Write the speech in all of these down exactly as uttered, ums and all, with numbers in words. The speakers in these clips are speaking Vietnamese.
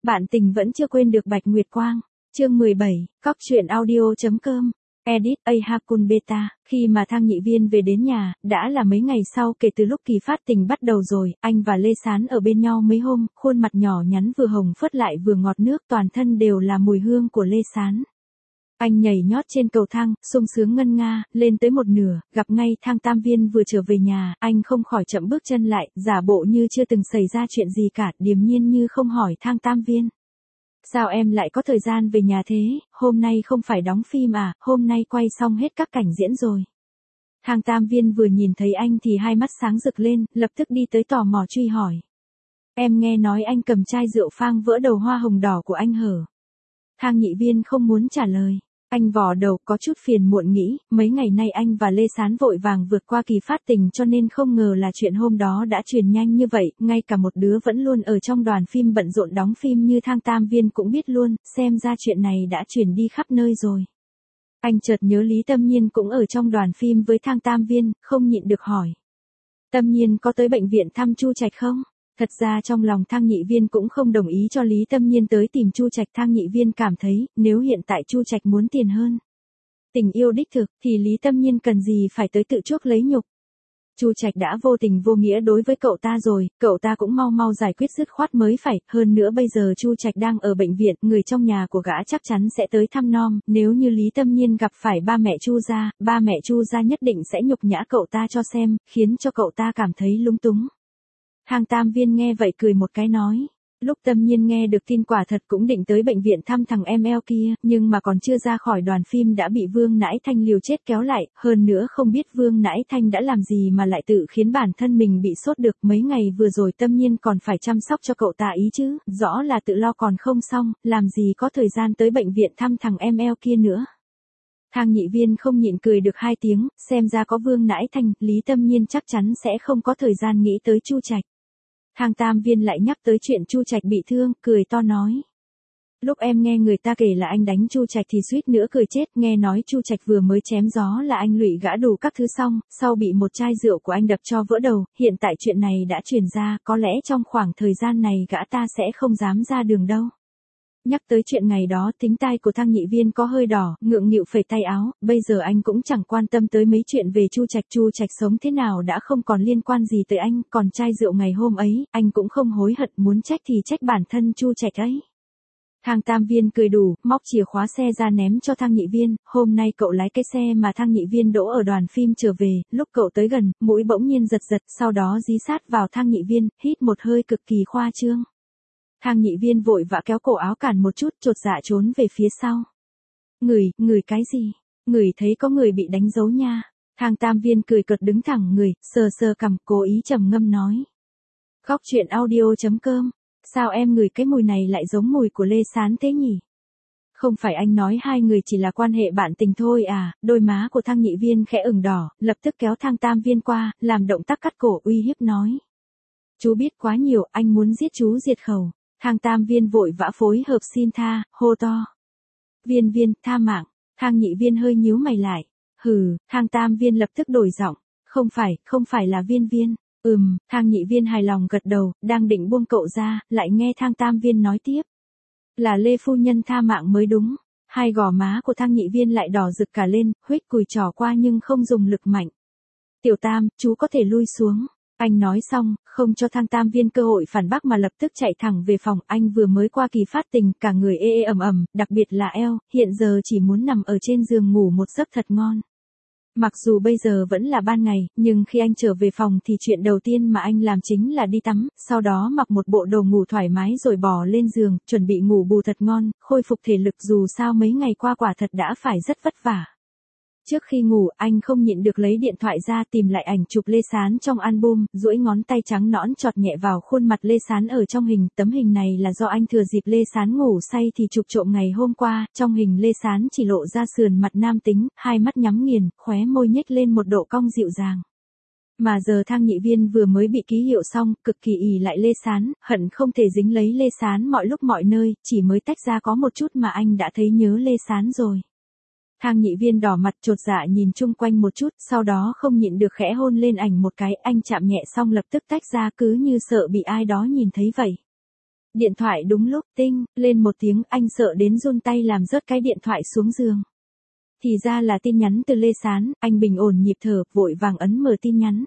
Bạn tình vẫn chưa quên được Bạch Nguyệt Quang. Chương mười bảy, cóc truyện audio.com. Edit A Hakun Beta. Khi mà Thang Nhị Viên về đến nhà, đã là mấy ngày sau kể từ lúc kỳ phát tình bắt đầu rồi, anh và Lê Sán ở bên nhau mấy hôm, khuôn mặt nhỏ nhắn vừa hồng phớt lại vừa ngọt nước, toàn thân đều là mùi hương của Lê Sán. Anh nhảy nhót trên cầu thang, sung sướng ngân nga, lên tới một nửa, gặp ngay Thang Tam Viên vừa trở về nhà, anh không khỏi chậm bước chân lại, giả bộ như chưa từng xảy ra chuyện gì cả, điềm nhiên như không hỏi Thang Tam Viên. Sao em lại có thời gian về nhà thế, hôm nay không phải đóng phim à, hôm nay quay xong hết các cảnh diễn rồi. Thang Tam Viên vừa nhìn thấy anh thì hai mắt sáng rực lên, lập tức đi tới tò mò truy hỏi. Em nghe nói anh cầm chai rượu phang vỡ đầu hoa hồng đỏ của anh hở? Thang Nhị Viên không muốn trả lời. Anh vò đầu có chút phiền muộn nghĩ, mấy ngày nay anh và Lê Sán vội vàng vượt qua kỳ phát tình cho nên không ngờ là chuyện hôm đó đã truyền nhanh như vậy, ngay cả một đứa vẫn luôn ở trong đoàn phim bận rộn đóng phim như Thang Tam Viên cũng biết luôn, xem ra chuyện này đã truyền đi khắp nơi rồi. Anh chợt nhớ Lý Tâm Nhiên cũng ở trong đoàn phim với Thang Tam Viên, không nhịn được hỏi. Tâm Nhiên có tới bệnh viện thăm Chu Trạch không? Thật ra trong lòng Thang Nhị Viên cũng không đồng ý cho Lý Tâm Nhiên tới tìm Chu Trạch. Thang Nhị Viên cảm thấy, nếu hiện tại Chu Trạch muốn tiền hơn tình yêu đích thực, thì Lý Tâm Nhiên cần gì phải tới tự chuốc lấy nhục. Chu Trạch đã vô tình vô nghĩa đối với cậu ta rồi, cậu ta cũng mau mau giải quyết dứt khoát mới phải, hơn nữa bây giờ Chu Trạch đang ở bệnh viện, người trong nhà của gã chắc chắn sẽ tới thăm nom, nếu như Lý Tâm Nhiên gặp phải ba mẹ Chu gia, ba mẹ Chu gia nhất định sẽ nhục nhã cậu ta cho xem, khiến cho cậu ta cảm thấy lúng túng. Thang Tam Viên nghe vậy cười một cái nói. Lúc Tâm Nhiên nghe được tin quả thật cũng định tới bệnh viện thăm thằng em eo kia, nhưng mà còn chưa ra khỏi đoàn phim đã bị Vương Nãi Thanh liều chết kéo lại, hơn nữa không biết Vương Nãi Thanh đã làm gì mà lại tự khiến bản thân mình bị sốt được. Mấy ngày vừa rồi Tâm Nhiên còn phải chăm sóc cho cậu ta ý chứ, rõ là tự lo còn không xong, làm gì có thời gian tới bệnh viện thăm thằng em eo kia nữa. Thang Nhị Viên không nhịn cười được hai tiếng, xem ra có Vương Nãi Thanh, Lý Tâm Nhiên chắc chắn sẽ không có thời gian nghĩ tới Chu Trạch. Thang Tam Viên lại nhắc tới chuyện Chu Trạch bị thương, cười to nói. Lúc em nghe người ta kể là anh đánh Chu Trạch thì suýt nữa cười chết, nghe nói Chu Trạch vừa mới chém gió là anh lụy gã đủ các thứ xong, sau bị một chai rượu của anh đập cho vỡ đầu, hiện tại chuyện này đã truyền ra, có lẽ trong khoảng thời gian này gã ta sẽ không dám ra đường đâu. Nhắc tới chuyện ngày đó, tính tai của Thang Nhị Viên có hơi đỏ, ngượng nghịu phẩy tay áo, bây giờ anh cũng chẳng quan tâm tới mấy chuyện về Chu Trạch, Chu Trạch sống thế nào đã không còn liên quan gì tới anh, còn chai rượu ngày hôm ấy, anh cũng không hối hận, muốn trách thì trách bản thân Chu Trạch ấy. Thang Tam Viên cười đủ, móc chìa khóa xe ra ném cho Thang Nhị Viên, hôm nay cậu lái cái xe mà Thang Nhị Viên đỗ ở đoàn phim trở về, lúc cậu tới gần, mũi bỗng nhiên giật giật, sau đó dí sát vào Thang Nhị Viên, hít một hơi cực kỳ khoa trương. Thang Nhị Viên vội vã kéo cổ áo cản một chút, chột dạ trốn về phía sau. Ngửi, ngửi cái gì? Ngửi thấy có người bị đánh dấu nha. Thang Tam Viên cười cợt đứng thẳng người, sờ sờ cằm, cố ý trầm ngâm nói. Cóc truyện audio.com. Sao em ngửi cái mùi này lại giống mùi của Lê Sán thế nhỉ? Không phải anh nói hai người chỉ là quan hệ bạn tình thôi à? Đôi má của Thang Nhị Viên khẽ ửng đỏ, lập tức kéo Thang Tam Viên qua, làm động tác cắt cổ uy hiếp nói. Chú biết quá nhiều, anh muốn giết chú diệt khẩu. Thang Tam Viên vội vã phối hợp xin tha, hô to. Viên Viên, tha mạng. Thang Nhị Viên hơi nhíu mày lại. Hừ, Thang Tam Viên lập tức đổi giọng. Không phải, không phải là Viên Viên. Ừm, Thang Nhị Viên hài lòng gật đầu, đang định buông cậu ra, lại nghe Thang Tam Viên nói tiếp. Là Lê Phu Nhân tha mạng mới đúng. Hai gò má của Thang Nhị Viên lại đỏ rực cả lên, huých cùi trỏ qua nhưng không dùng lực mạnh. Tiểu Tam, chú có thể lui xuống. Anh nói xong, không cho Thang Tam Viên cơ hội phản bác mà lập tức chạy thẳng về phòng, anh vừa mới qua kỳ phát tình, cả người ê ê ẩm ẩm, đặc biệt là eo, hiện giờ chỉ muốn nằm ở trên giường ngủ một giấc thật ngon. Mặc dù bây giờ vẫn là ban ngày, nhưng khi anh trở về phòng thì chuyện đầu tiên mà anh làm chính là đi tắm, sau đó mặc một bộ đồ ngủ thoải mái rồi bò lên giường, chuẩn bị ngủ bù thật ngon, khôi phục thể lực dù sao mấy ngày qua quả thật đã phải rất vất vả. Trước khi ngủ, anh không nhịn được lấy điện thoại ra tìm lại ảnh chụp Lê Sán trong album, duỗi ngón tay trắng nõn chọt nhẹ vào khuôn mặt Lê Sán ở trong hình. Tấm hình này là do anh thừa dịp Lê Sán ngủ say thì chụp trộm ngày hôm qua, trong hình Lê Sán chỉ lộ ra sườn mặt nam tính, hai mắt nhắm nghiền, khóe môi nhếch lên một độ cong dịu dàng. Mà giờ Thang Nhị Viên vừa mới bị ký hiệu xong, cực kỳ ì lại Lê Sán, hận không thể dính lấy Lê Sán mọi lúc mọi nơi, chỉ mới tách ra có một chút mà anh đã thấy nhớ Lê Sán rồi. Thang Nhị Viên đỏ mặt chột dạ nhìn chung quanh một chút, sau đó không nhịn được khẽ hôn lên ảnh một cái, anh chạm nhẹ xong lập tức tách ra cứ như sợ bị ai đó nhìn thấy vậy. Điện thoại đúng lúc tinh, lên một tiếng, anh sợ đến run tay làm rớt cái điện thoại xuống giường. Thì ra là tin nhắn từ Lê Sán, anh bình ổn nhịp thở, vội vàng ấn mở tin nhắn.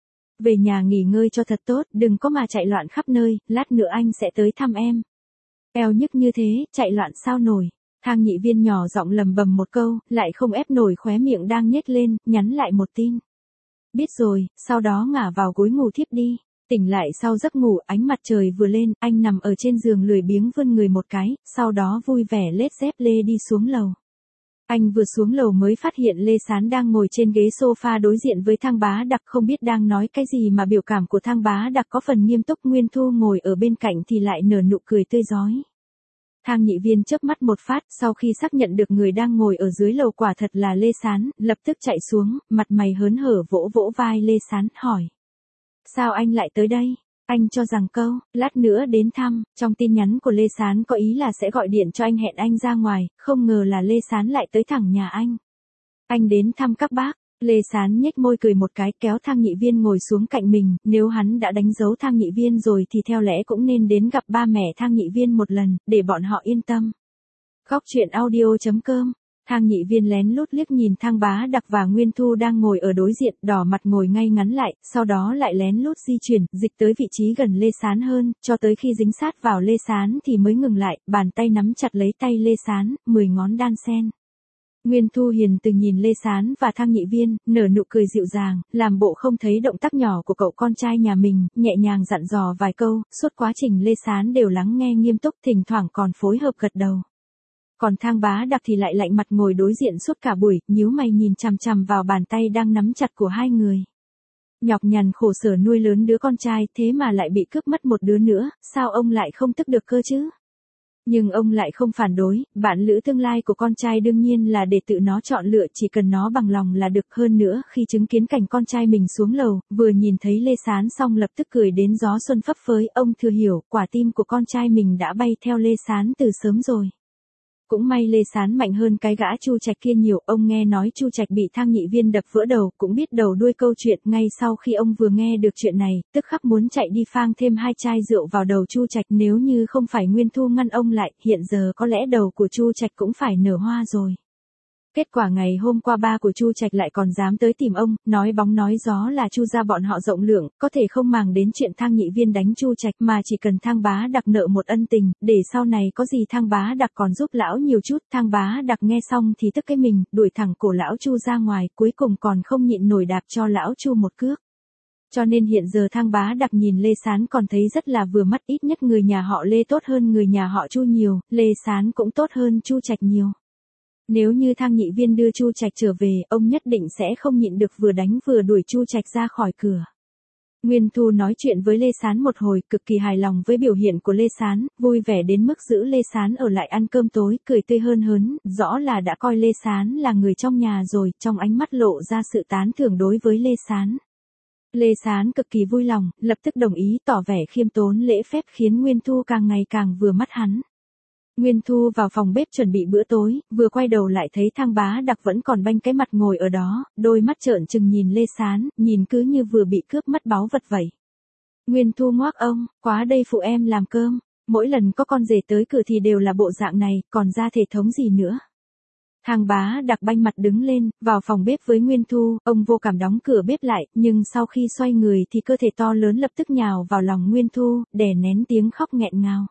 Về nhà nghỉ ngơi cho thật tốt, đừng có mà chạy loạn khắp nơi, lát nữa anh sẽ tới thăm em. Eo nhức như thế, chạy loạn sao nổi. Thang Nhị Viên nhỏ giọng lầm bầm một câu, lại không ép nổi khóe miệng đang nhếch lên, nhắn lại một tin. Biết rồi, sau đó ngả vào gối ngủ thiếp đi. Tỉnh lại sau giấc ngủ, ánh mặt trời vừa lên, anh nằm ở trên giường lười biếng vươn người một cái, sau đó vui vẻ lết dép lê đi xuống lầu. Anh vừa xuống lầu mới phát hiện Lê Sán đang ngồi trên ghế sofa đối diện với Thang Bá Đặc, không biết đang nói cái gì mà biểu cảm của Thang Bá Đặc có phần nghiêm túc. Nguyên Thu ngồi ở bên cạnh thì lại nở nụ cười tươi rói. Thang Nhị Viên chớp mắt một phát, sau khi xác nhận được người đang ngồi ở dưới lầu quả thật là Lê Sán, lập tức chạy xuống, mặt mày hớn hở vỗ vỗ vai Lê Sán, hỏi. Sao anh lại tới đây? Anh cho rằng câu, lát nữa đến thăm, trong tin nhắn của Lê Sán có ý là sẽ gọi điện cho anh hẹn anh ra ngoài, không ngờ là Lê Sán lại tới thẳng nhà anh. Anh đến thăm các bác. Lê Sán nhếch môi cười một cái, kéo Thang Nhị Viên ngồi xuống cạnh mình, nếu hắn đã đánh dấu Thang Nhị Viên rồi thì theo lẽ cũng nên đến gặp ba mẹ Thang Nhị Viên một lần, để bọn họ yên tâm. Góc truyện audio chấm com. Thang Nhị Viên lén lút liếc nhìn Thang Bá Đặc và Nguyên Thu đang ngồi ở đối diện, đỏ mặt ngồi ngay ngắn lại, sau đó lại lén lút di chuyển, dịch tới vị trí gần Lê Sán hơn, cho tới khi dính sát vào Lê Sán thì mới ngừng lại, bàn tay nắm chặt lấy tay Lê Sán, mười ngón đan sen. Nguyên Thu hiền từ nhìn Lê Sán và Thang Nhị Viên, nở nụ cười dịu dàng, làm bộ không thấy động tác nhỏ của cậu con trai nhà mình, nhẹ nhàng dặn dò vài câu, suốt quá trình Lê Sán đều lắng nghe nghiêm túc, thỉnh thoảng còn phối hợp gật đầu. Còn Thang Bá Đặc thì lại lạnh mặt ngồi đối diện suốt cả buổi, nhíu mày nhìn chằm chằm vào bàn tay đang nắm chặt của hai người. Nhọc nhằn khổ sở nuôi lớn đứa con trai, thế mà lại bị cướp mất một đứa nữa, sao ông lại không tức được cơ chứ? Nhưng ông lại không phản đối, bạn lữ tương lai của con trai đương nhiên là để tự nó chọn lựa, chỉ cần nó bằng lòng là được. Hơn nữa, khi chứng kiến cảnh con trai mình xuống lầu, vừa nhìn thấy Lê Sán xong lập tức cười đến gió xuân phấp phới, ông thừa hiểu, quả tim của con trai mình đã bay theo Lê Sán từ sớm rồi. Cũng may Lê Sán mạnh hơn cái gã Chu Trạch kia nhiều, ông nghe nói Chu Trạch bị Thang Nhị Viên đập vỡ đầu, cũng biết đầu đuôi câu chuyện, ngay sau khi ông vừa nghe được chuyện này, tức khắc muốn chạy đi phang thêm hai chai rượu vào đầu Chu Trạch, nếu như không phải Nguyên Thu ngăn ông lại, hiện giờ có lẽ đầu của Chu Trạch cũng phải nở hoa rồi. Kết quả ngày hôm qua ba của Chu Trạch lại còn dám tới tìm ông, nói bóng nói gió là Chu gia bọn họ rộng lượng, có thể không màng đến chuyện Thang Nhị Viên đánh Chu Trạch, mà chỉ cần Thang Bá Đặc nợ một ân tình, để sau này có gì Thang Bá Đặc còn giúp lão nhiều chút. Thang Bá Đặc nghe xong thì tức cái mình, đuổi thẳng cổ lão Chu ra ngoài, cuối cùng còn không nhịn nổi đạp cho lão Chu một cước. Cho nên hiện giờ Thang Bá Đặc nhìn Lê Sán còn thấy rất là vừa mắt, ít nhất người nhà họ Lê tốt hơn người nhà họ Chu nhiều, Lê Sán cũng tốt hơn Chu Trạch nhiều. Nếu như Thang Nhị Viên đưa Chu Trạch trở về, ông nhất định sẽ không nhịn được vừa đánh vừa đuổi Chu Trạch ra khỏi cửa. Nguyên Thu nói chuyện với Lê Sán một hồi, cực kỳ hài lòng với biểu hiện của Lê Sán, vui vẻ đến mức giữ Lê Sán ở lại ăn cơm tối, cười tươi hơn hớn, rõ là đã coi Lê Sán là người trong nhà rồi, trong ánh mắt lộ ra sự tán thưởng đối với Lê Sán. Lê Sán cực kỳ vui lòng, lập tức đồng ý, tỏ vẻ khiêm tốn lễ phép, khiến Nguyên Thu càng ngày càng vừa mắt hắn. Nguyên Thu vào phòng bếp chuẩn bị bữa tối, vừa quay đầu lại thấy Thang Bá Đặc vẫn còn banh cái mặt ngồi ở đó, đôi mắt trợn trừng nhìn Lê Sán, nhìn cứ như vừa bị cướp mất báu vật vậy. Nguyên Thu ngoác ông, quá đây phụ em làm cơm, mỗi lần có con rể tới cửa thì đều là bộ dạng này, còn ra thể thống gì nữa. Thang Bá Đặc banh mặt đứng lên, vào phòng bếp với Nguyên Thu, ông vô cảm đóng cửa bếp lại, nhưng sau khi xoay người thì cơ thể to lớn lập tức nhào vào lòng Nguyên Thu, đè nén tiếng khóc nghẹn ngào.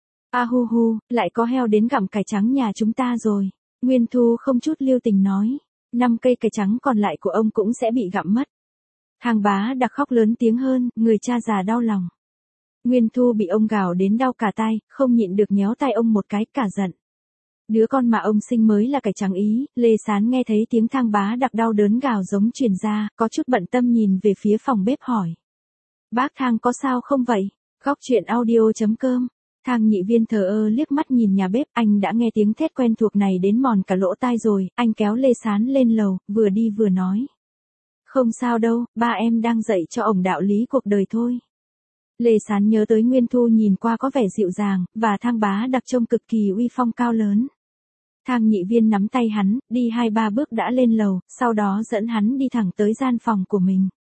A hu hu, lại có heo đến gặm cải trắng nhà chúng ta rồi. Nguyên Thu không chút lưu tình nói, năm cây cải trắng còn lại của ông cũng sẽ bị gặm mất. Thang Bá Đặc khóc lớn tiếng hơn, người cha già đau lòng. Nguyên Thu bị ông gào đến đau cả tai, không nhịn được nhéo tay ông một cái, cả giận. Đứa con mà ông sinh mới là cải trắng ý. Lê Sán nghe thấy tiếng Thang Bá Đặc đau đớn gào giống truyền ra, có chút bận tâm nhìn về phía phòng bếp hỏi. Bác Thang có sao không vậy? Góc truyện audio chấm com. Thang Nhị Viên thờ ơ liếc mắt nhìn nhà bếp, anh đã nghe tiếng thét quen thuộc này đến mòn cả lỗ tai rồi, anh kéo Lê Sán lên lầu, vừa đi vừa nói. Không sao đâu, ba em đang dạy cho ổng đạo lý cuộc đời thôi. Lê Sán nhớ tới Nguyên Thu nhìn qua có vẻ dịu dàng, và Thang Bá Đặc trông cực kỳ uy phong cao lớn. Thang Nhị Viên nắm tay hắn, đi hai ba bước đã lên lầu, sau đó dẫn hắn đi thẳng tới gian phòng của mình.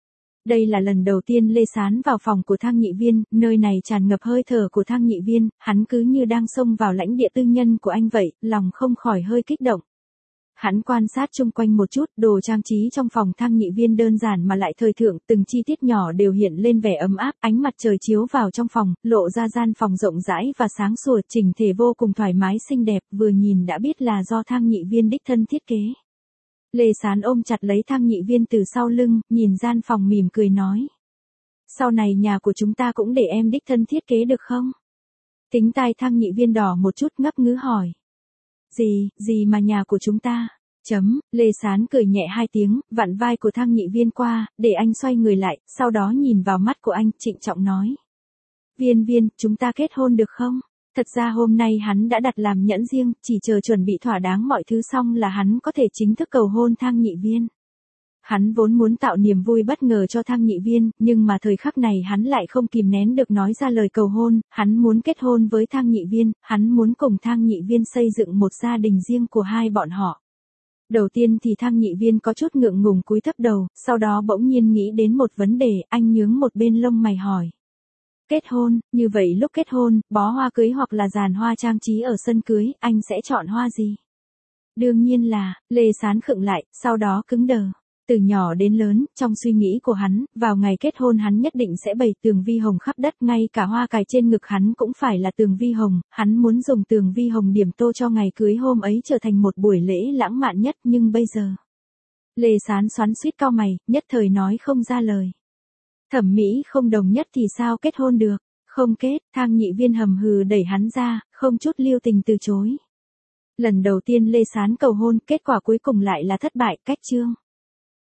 Đây là lần đầu tiên Lê Sán vào phòng của Thang Nhị Viên, nơi này tràn ngập hơi thở của Thang Nhị Viên, hắn cứ như đang xông vào lãnh địa tư nhân của anh vậy, lòng không khỏi hơi kích động. Hắn quan sát chung quanh một chút, đồ trang trí trong phòng Thang Nhị Viên đơn giản mà lại thời thượng, từng chi tiết nhỏ đều hiện lên vẻ ấm áp, ánh mặt trời chiếu vào trong phòng, lộ ra gian phòng rộng rãi và sáng sủa, chỉnh thể vô cùng thoải mái xinh đẹp, vừa nhìn đã biết là do Thang Nhị Viên đích thân thiết kế. Lê Sán ôm chặt lấy Thang Nhị Viên từ sau lưng, nhìn gian phòng mỉm cười nói. Sau này nhà của chúng ta cũng để em đích thân thiết kế được không? Tính tai Thang Nhị Viên đỏ một chút ngấp ngứ hỏi. Gì, gì mà nhà của chúng ta? Chấm, Lê Sán cười nhẹ hai tiếng, vặn vai của Thang Nhị Viên qua, để anh xoay người lại, sau đó nhìn vào mắt của anh, trịnh trọng nói. Viên Viên, chúng ta kết hôn được không? Thật ra hôm nay hắn đã đặt làm nhẫn riêng, chỉ chờ chuẩn bị thỏa đáng mọi thứ xong là hắn có thể chính thức cầu hôn Thang Nhị Viên. Hắn vốn muốn tạo niềm vui bất ngờ cho Thang Nhị Viên, nhưng mà thời khắc này hắn lại không kìm nén được nói ra lời cầu hôn, hắn muốn kết hôn với Thang Nhị Viên, hắn muốn cùng Thang Nhị Viên xây dựng một gia đình riêng của hai bọn họ. Đầu tiên thì Thang Nhị Viên có chút ngượng ngùng cúi thấp đầu, sau đó bỗng nhiên nghĩ đến một vấn đề, anh nhướng một bên lông mày hỏi. Kết hôn, như vậy lúc kết hôn, bó hoa cưới hoặc là dàn hoa trang trí ở sân cưới, anh sẽ chọn hoa gì? Đương nhiên là, Lê Sán khựng lại, sau đó cứng đờ. Từ nhỏ đến lớn, trong suy nghĩ của hắn, vào ngày kết hôn hắn nhất định sẽ bày tường vi hồng khắp đất, ngay cả hoa cài trên ngực hắn cũng phải là tường vi hồng, hắn muốn dùng tường vi hồng điểm tô cho ngày cưới hôm ấy trở thành một buổi lễ lãng mạn nhất, nhưng bây giờ. Lê Sán xoắn xuýt cau mày, nhất thời nói không ra lời. Thẩm mỹ không đồng nhất thì sao kết hôn được, không kết, Thang Nhị Viên hầm hừ đẩy hắn ra, không chút lưu tình từ chối. Lần đầu tiên Lê Sán cầu hôn, kết quả cuối cùng lại là thất bại, cách chương.